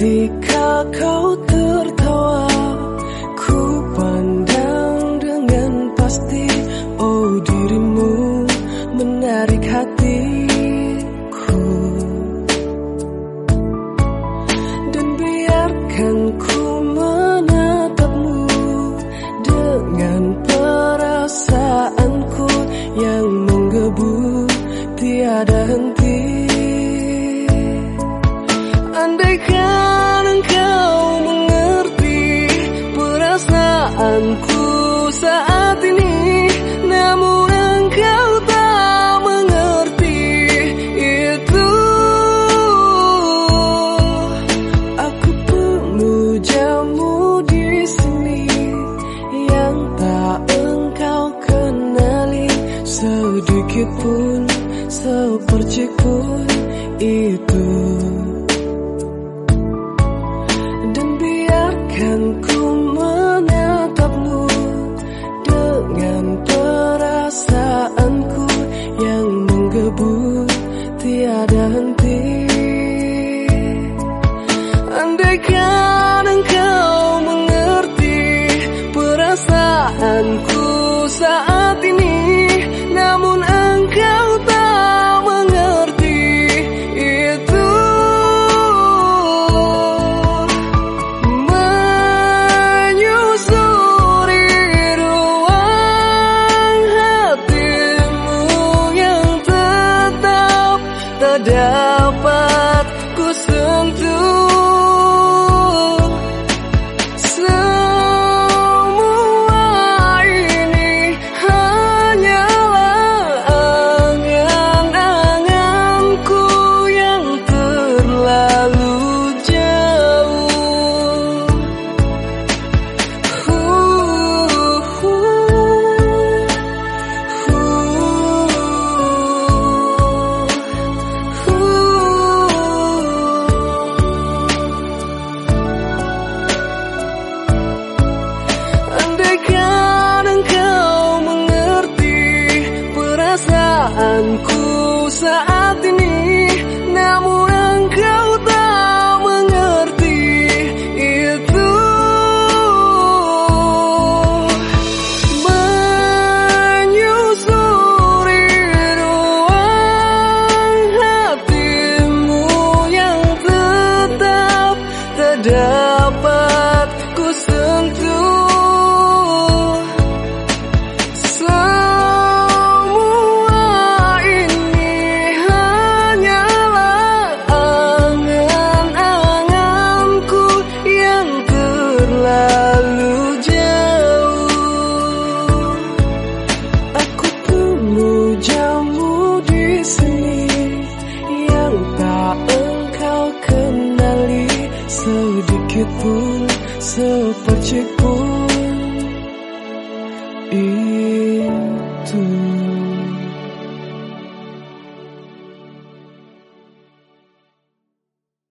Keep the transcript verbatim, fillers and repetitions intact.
Ketika kau tertawa, ku pandang dengan pasti. Oh, dirimu menarik hatiku, dan biarkan ku menatapmu dengan perasaanku yang menggebu tiada henti. Andaikan engkau mengerti perasaanku saat ini, namun engkau tak mengerti itu. Aku pemujamu di sini yang tak engkau kenali sedikit pun, sepercik pun itu. Ku menatapmu dengan perasaanku yang menggebu tiada henti. Andaikan engkau mengerti perasaanku saat ini, namun engkau tak mengerti itu. Dapat ku sentuh, semua ini hanyalah angan-anganku yang terlalu jauh. uh, uh, Perasaanku saat ini, namun engkau tak mengerti itu. Menyusuri ruang hatimu yang tetap tak dapat ku sentuh. Sedikit pun, sepercik pun